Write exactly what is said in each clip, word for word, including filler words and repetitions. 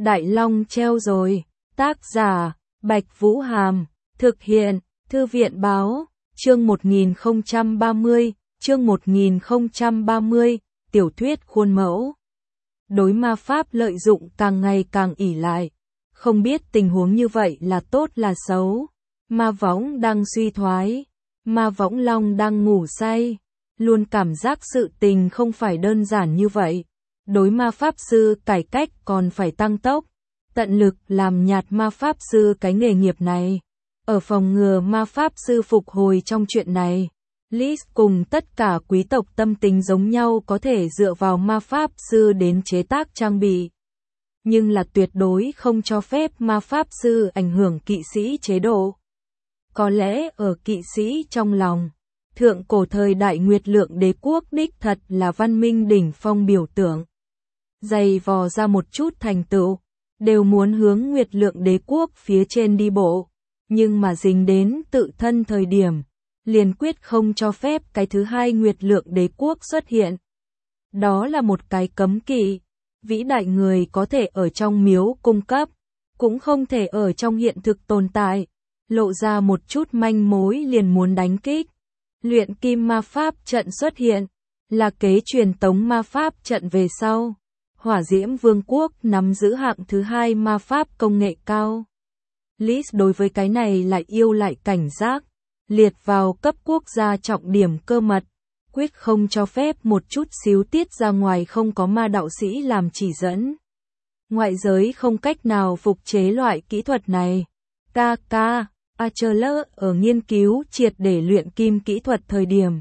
Đại Long treo rồi. Tác giả, Bạch Vũ Hàm. Thực hiện, Thư viện Báo. Chương một nghìn không trăm ba mươi, chương một nghìn không trăm ba mươi, tiểu thuyết khuôn mẫu. Đối ma pháp lợi dụng càng ngày càng ỷ lại. Không biết tình huống như vậy là tốt là xấu. Ma võng đang suy thoái. Ma võng long đang ngủ say. Luôn cảm giác sự tình không phải đơn giản như vậy. Đối ma pháp sư cải cách còn phải tăng tốc. Tận lực làm nhạt ma pháp sư cái nghề nghiệp này. Ở phòng ngừa ma pháp sư phục hồi trong chuyện này, Liz cùng tất cả quý tộc tâm tính giống nhau có thể dựa vào ma pháp sư đến chế tác trang bị. Nhưng là tuyệt đối không cho phép ma pháp sư ảnh hưởng kỵ sĩ chế độ. Có lẽ ở kỵ sĩ trong lòng, thượng cổ thời đại Nguyệt Lượng đế quốc đích thật là văn minh đỉnh phong biểu tượng. Dày vò ra một chút thành tựu, đều muốn hướng Nguyệt Lượng đế quốc phía trên đi bộ. Nhưng mà dính đến tự thân thời điểm, liền quyết không cho phép cái thứ hai Nguyệt Lượng đế quốc xuất hiện. Đó là một cái cấm kỵ, vĩ đại người có thể ở trong miếu cung cấp, cũng không thể ở trong hiện thực tồn tại, lộ ra một chút manh mối liền muốn đánh kích. Luyện kim ma pháp trận xuất hiện, là kế truyền tống ma pháp trận về sau. Hỏa Diễm Vương quốc nắm giữ hạng thứ hai ma pháp công nghệ cao. Liz đối với cái này lại yêu lại cảnh giác, liệt vào cấp quốc gia trọng điểm cơ mật, quyết không cho phép một chút xíu tiết ra ngoài không có ma đạo sĩ làm chỉ dẫn. Ngoại giới không cách nào phục chế loại kỹ thuật này. ca ca, Achilles ở nghiên cứu triệt để luyện kim kỹ thuật thời điểm.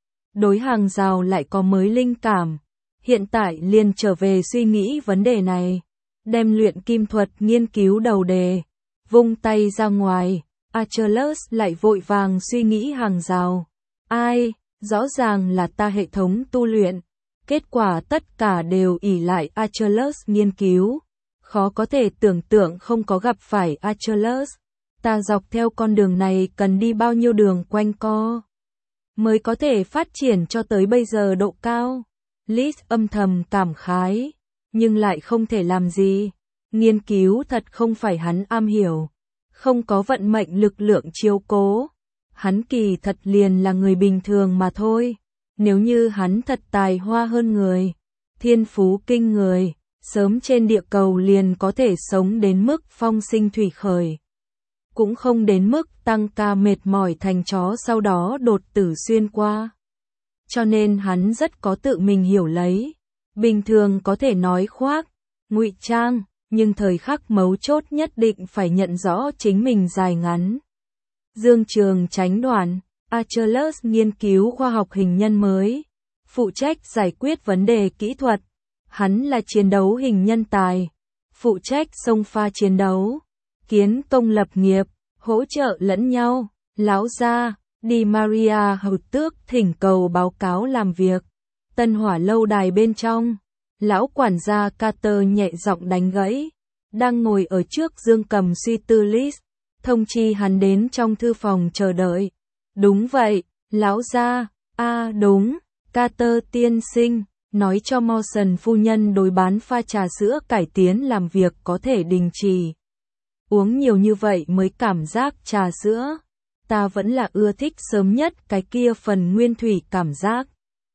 Đối hàng rào lại có mới linh cảm, hiện tại liền trở về suy nghĩ vấn đề này, đem luyện kim thuật nghiên cứu đầu đề. Vung tay ra ngoài, Achilles lại vội vàng suy nghĩ hàng rào. Ai, rõ ràng là ta hệ thống tu luyện. Kết quả tất cả đều ỷ lại Achilles nghiên cứu. Khó có thể tưởng tượng không có gặp phải Achilles. Ta dọc theo con đường này cần đi bao nhiêu đường quanh co. Mới có thể phát triển cho tới bây giờ độ cao. Liz âm thầm cảm khái, nhưng lại không thể làm gì. Nghiên cứu thật không phải hắn am hiểu, không có vận mệnh lực lượng chiếu cố. Hắn kỳ thật liền là người bình thường mà thôi. Nếu như hắn thật tài hoa hơn người, thiên phú kinh người, sớm trên địa cầu liền có thể sống đến mức phong sinh thủy khởi. Cũng không đến mức tăng ca mệt mỏi thành chó sau đó đột tử xuyên qua. Cho nên hắn rất có tự mình hiểu lấy. Bình thường có thể nói khoác, ngụy trang. Nhưng thời khắc mấu chốt nhất định phải nhận rõ chính mình dài ngắn. Dương Trường Chánh Đoàn, Achilles nghiên cứu khoa học hình nhân mới, phụ trách giải quyết vấn đề kỹ thuật. Hắn là chiến đấu hình nhân tài, phụ trách xông pha chiến đấu, kiến công lập nghiệp, hỗ trợ lẫn nhau. Lão gia, Di Maria hầu tước thỉnh cầu báo cáo làm việc. Tân Hỏa lâu đài bên trong. Lão quản gia Carter nhẹ giọng đánh gãy, đang ngồi ở trước dương cầm suy tư Liz, thông chi hắn đến trong thư phòng chờ đợi. Đúng vậy, lão gia, a à, đúng, Carter tiên sinh, nói cho Mawson phu nhân đối bán pha trà sữa cải tiến làm việc có thể đình chỉ. Uống nhiều như vậy mới cảm giác trà sữa, ta vẫn là ưa thích sớm nhất cái kia phần nguyên thủy cảm giác.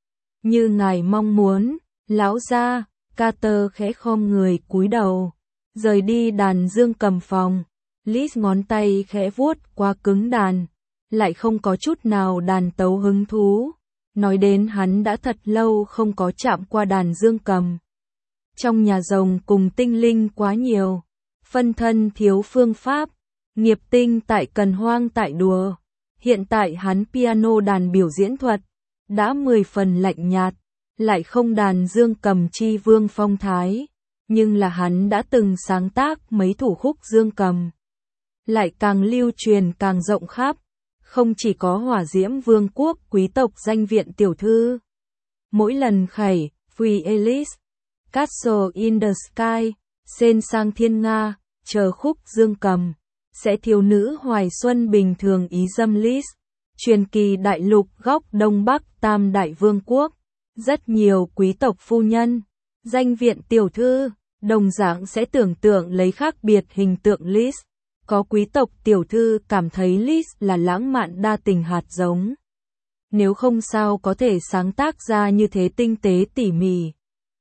Như ngài mong muốn, lão gia. Carter khẽ khom người cúi đầu, rời đi đàn dương cầm phòng. Liz ngón tay khẽ vuốt qua cứng đàn, lại không có chút nào đàn tấu hứng thú. Nói đến hắn đã thật lâu không có chạm qua đàn dương cầm. Trong nhà rồng cùng tinh linh quá nhiều, phân thân thiếu phương pháp, nghiệp tinh tại cần hoang tại đùa. Hiện tại hắn piano đàn biểu diễn thuật, đã mười phần lạnh nhạt. Lại không đàn dương cầm chi vương phong thái, nhưng là hắn đã từng sáng tác mấy thủ khúc dương cầm. Lại càng lưu truyền càng rộng khắp, không chỉ có Hỏa Diễm Vương quốc quý tộc danh viện tiểu thư. Mỗi lần khẩy, Free Alice, Castle in the Sky, Sen sang thiên Nga, chờ khúc dương cầm, sẽ thiếu nữ hoài xuân bình thường ý dâm Liz, truyền kỳ đại lục góc Đông Bắc Tam Đại Vương quốc. Rất nhiều quý tộc phu nhân, danh viện tiểu thư, đồng dạng sẽ tưởng tượng lấy khác biệt hình tượng Liz. Có quý tộc tiểu thư cảm thấy Liz là lãng mạn đa tình hạt giống. Nếu không sao có thể sáng tác ra như thế tinh tế tỉ mỉ.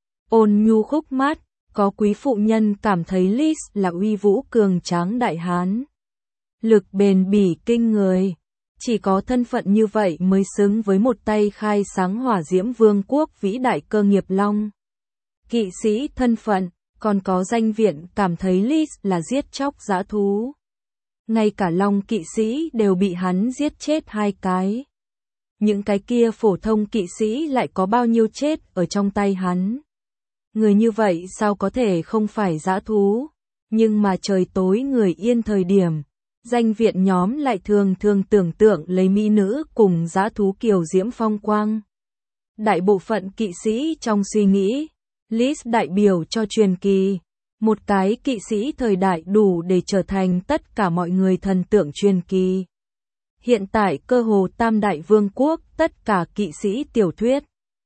Ôn nhu khúc mát, có quý phụ nhân cảm thấy Liz là uy vũ cường tráng đại hán. Lực bền bỉ kinh người. Chỉ có thân phận như vậy mới xứng với một tay khai sáng hỏa diễm vương quốc vĩ đại cơ nghiệp long. Kỵ sĩ thân phận, còn có danh viện cảm thấy Liz là giết chóc dã thú. Ngay cả long kỵ sĩ đều bị hắn giết chết hai cái. Những cái kia phổ thông kỵ sĩ lại có bao nhiêu chết ở trong tay hắn. Người như vậy sao có thể không phải dã thú, nhưng mà trời tối người yên thời điểm. Danh viện nhóm lại thường thường tưởng tượng lấy mỹ nữ cùng dã thú kiều diễm phong quang. Đại bộ phận kỵ sĩ trong suy nghĩ, Liz đại biểu cho truyền kỳ, một cái kỵ sĩ thời đại đủ để trở thành tất cả mọi người thần tượng truyền kỳ. Hiện tại cơ hồ tam đại vương quốc, tất cả kỵ sĩ tiểu thuyết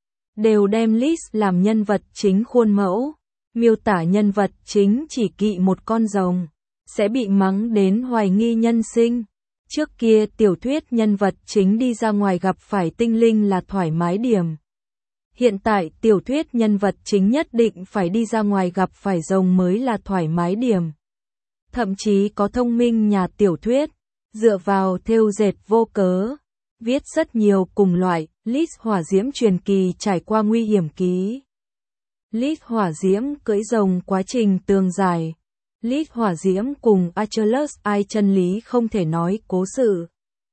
đều đem Liz làm nhân vật chính khuôn mẫu, miêu tả nhân vật chính chỉ kỵ một con rồng, sẽ bị mắng đến hoài nghi nhân sinh. Trước kia tiểu thuyết nhân vật chính đi ra ngoài gặp phải tinh linh là thoải mái điểm. Hiện tại tiểu thuyết nhân vật chính nhất định phải đi ra ngoài gặp phải rồng mới là thoải mái điểm. Thậm chí có thông minh nhà tiểu thuyết, dựa vào thêu dệt vô cớ, viết rất nhiều cùng loại, Liz hỏa diễm truyền kỳ trải qua nguy hiểm ký. Liz hỏa diễm cưỡi rồng quá trình tường dài. Liz hỏa diễm cùng Achilles ai chân lý không thể nói cố sự.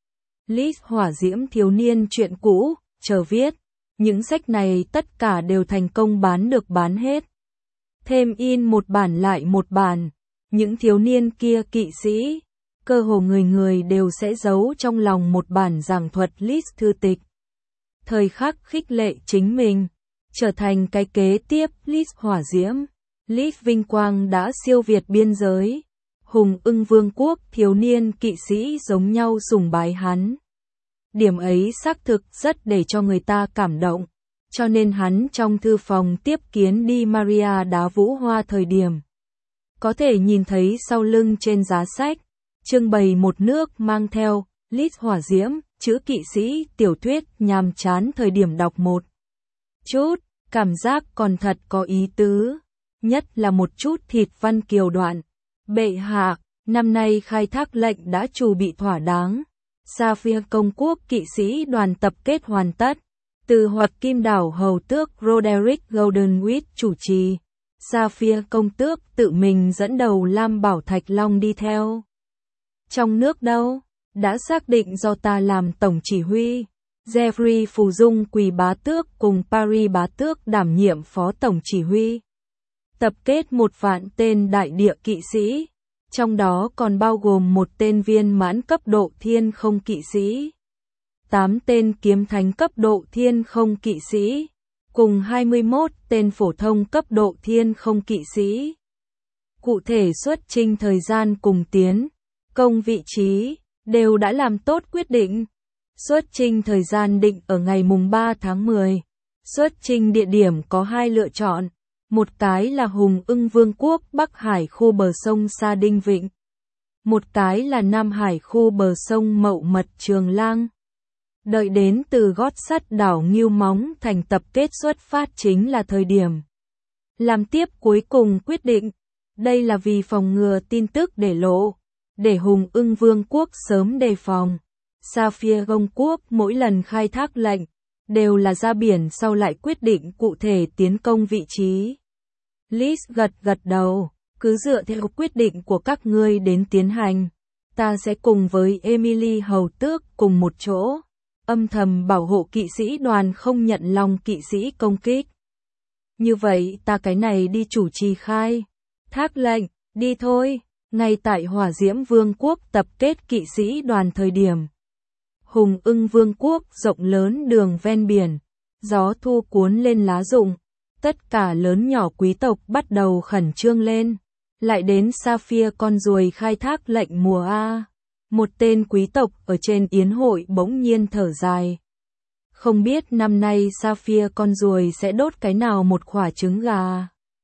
Liz hỏa diễm thiếu niên chuyện cũ, chờ viết. Những sách này tất cả đều thành công bán được bán hết. Thêm in một bản lại một bản. Những thiếu niên kia kỵ sĩ, cơ hồ người người đều sẽ giấu trong lòng một bản giảng thuật Liz thư tịch. Thời khắc khích lệ chính mình, trở thành cái kế tiếp Liz hỏa diễm. Liz vinh quang đã siêu việt biên giới. Hùng ưng vương quốc thiếu niên kỵ sĩ giống nhau sùng bái hắn. Điểm ấy xác thực rất để cho người ta cảm động. Cho nên hắn trong thư phòng tiếp kiến đi Maria đá vũ hoa thời điểm. Có thể nhìn thấy sau lưng trên giá sách, trưng bày một nước mang theo, Liz hỏa diễm, chữ kỵ sĩ, tiểu thuyết, nhàm chán thời điểm đọc một chút, cảm giác còn thật có ý tứ. Nhất là một chút thịt văn kiều đoạn. Bệ hạ, năm nay khai thác lệnh đã chuẩn bị thỏa đáng. Saphir công quốc kỵ sĩ đoàn tập kết hoàn tất. Từ Hoạt Kim đảo hầu tước Roderick Goldenwich chủ trì. Saphir công tước tự mình dẫn đầu Lam Bảo Thạch Long đi theo. Trong nước đâu? Đã xác định do ta làm tổng chỉ huy. Jeffrey Phù Dung Quỳ bá tước cùng Paris bá tước đảm nhiệm phó tổng chỉ huy. Tập kết một vạn tên đại địa kỵ sĩ, trong đó còn bao gồm một tên viên mãn cấp độ thiên không kỵ sĩ, tám tên kiếm thánh cấp độ thiên không kỵ sĩ, cùng hai mươi mốt tên phổ thông cấp độ thiên không kỵ sĩ. Cụ thể xuất chinh thời gian cùng tiến, công vị trí, đều đã làm tốt quyết định. Xuất chinh thời gian định ở ngày mùng ba tháng mười. Xuất chinh địa điểm có hai lựa chọn. Một cái là Hùng ưng vương quốc Bắc Hải khu bờ sông Sa Đinh Vịnh. Một cái là Nam Hải khu bờ sông Mậu Mật Trường Lang. Đợi đến từ gót sắt đảo Ngưu Móng thành tập kết xuất phát chính là thời điểm. Làm tiếp cuối cùng quyết định. Đây là vì phòng ngừa tin tức để lộ. Để Hùng ưng vương quốc sớm đề phòng. Saphir công quốc mỗi lần khai thác lệnh, đều là ra biển sau lại quyết định cụ thể tiến công vị trí. Liz gật gật đầu, cứ dựa theo quyết định của các ngươi đến tiến hành. Ta sẽ cùng với Emily hầu tước cùng một chỗ, âm thầm bảo hộ kỵ sĩ đoàn không nhận lòng kỵ sĩ công kích. Như vậy ta cái này đi chủ trì khai. Thác lệnh, đi thôi, ngay tại Hỏa Diễm Vương quốc tập kết kỵ sĩ đoàn thời điểm. Hùng ưng vương quốc rộng lớn đường ven biển, gió thu cuốn lên lá rụng, tất cả lớn nhỏ quý tộc bắt đầu khẩn trương lên, lại đến Saphir con ruồi khai thác lệnh mùa A. Một tên quý tộc ở trên yến hội bỗng nhiên thở dài. Không biết năm nay Saphir con ruồi sẽ đốt cái nào một quả trứng gà.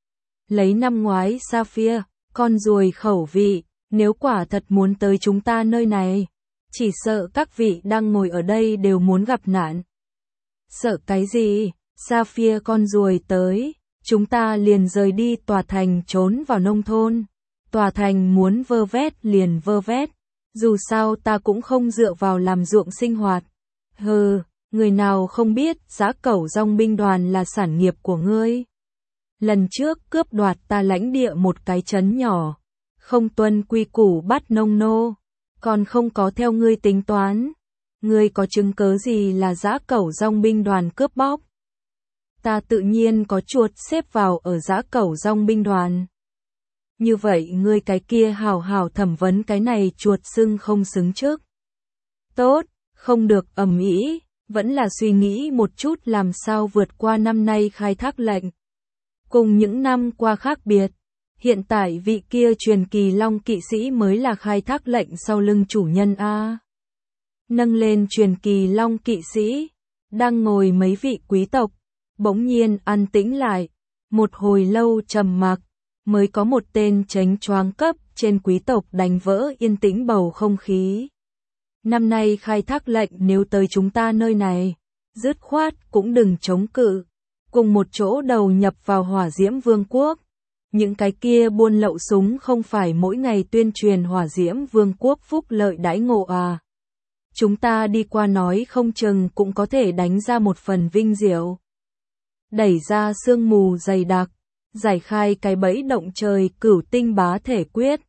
Lấy năm ngoái Sapphire, con ruồi khẩu vị, nếu quả thật muốn tới chúng ta nơi này, chỉ sợ các vị đang ngồi ở đây đều muốn gặp nạn. Sợ cái gì? Sapphire con ruồi tới, chúng ta liền rời đi tòa thành trốn vào nông thôn. Tòa thành muốn vơ vét liền vơ vét, dù sao ta cũng không dựa vào làm ruộng sinh hoạt. Hừ, người nào không biết Dã Cẩu Dòng binh đoàn là sản nghiệp của ngươi. Lần trước cướp đoạt ta lãnh địa một cái trấn nhỏ, không tuân quy củ bắt nông nô, còn không có theo ngươi tính toán. Ngươi có chứng cớ gì là Dã Cẩu Dòng binh đoàn cướp bóc? Ta tự nhiên có chuột xếp vào ở Dã Cẩu Dòng binh đoàn. Như vậy ngươi cái kia hào hào thẩm vấn cái này chuột xưng không xứng trước. Tốt, không được ầm ĩ, vẫn là suy nghĩ một chút làm sao vượt qua năm nay khai thác lệnh. Cùng những năm qua khác biệt, hiện tại vị kia truyền kỳ long kỵ sĩ mới là khai thác lệnh sau lưng chủ nhân a. Nâng lên truyền kỳ long kỵ sĩ, đang ngồi mấy vị quý tộc, bỗng nhiên an tĩnh lại, một hồi lâu trầm mặc, mới có một tên chánh choáng cấp trên quý tộc đánh vỡ yên tĩnh bầu không khí. Năm nay khai thác lệnh nếu tới chúng ta nơi này, dứt khoát cũng đừng chống cự, cùng một chỗ đầu nhập vào Hỏa Diễm Vương quốc. Những cái kia buôn lậu súng không phải mỗi ngày tuyên truyền Hỏa Diễm Vương quốc phúc lợi đãi ngộ à. Chúng ta đi qua nói không chừng cũng có thể đánh ra một phần vinh diệu. Đẩy ra sương mù dày đặc, giải khai cái bẫy động trời cửu tinh bá thể quyết.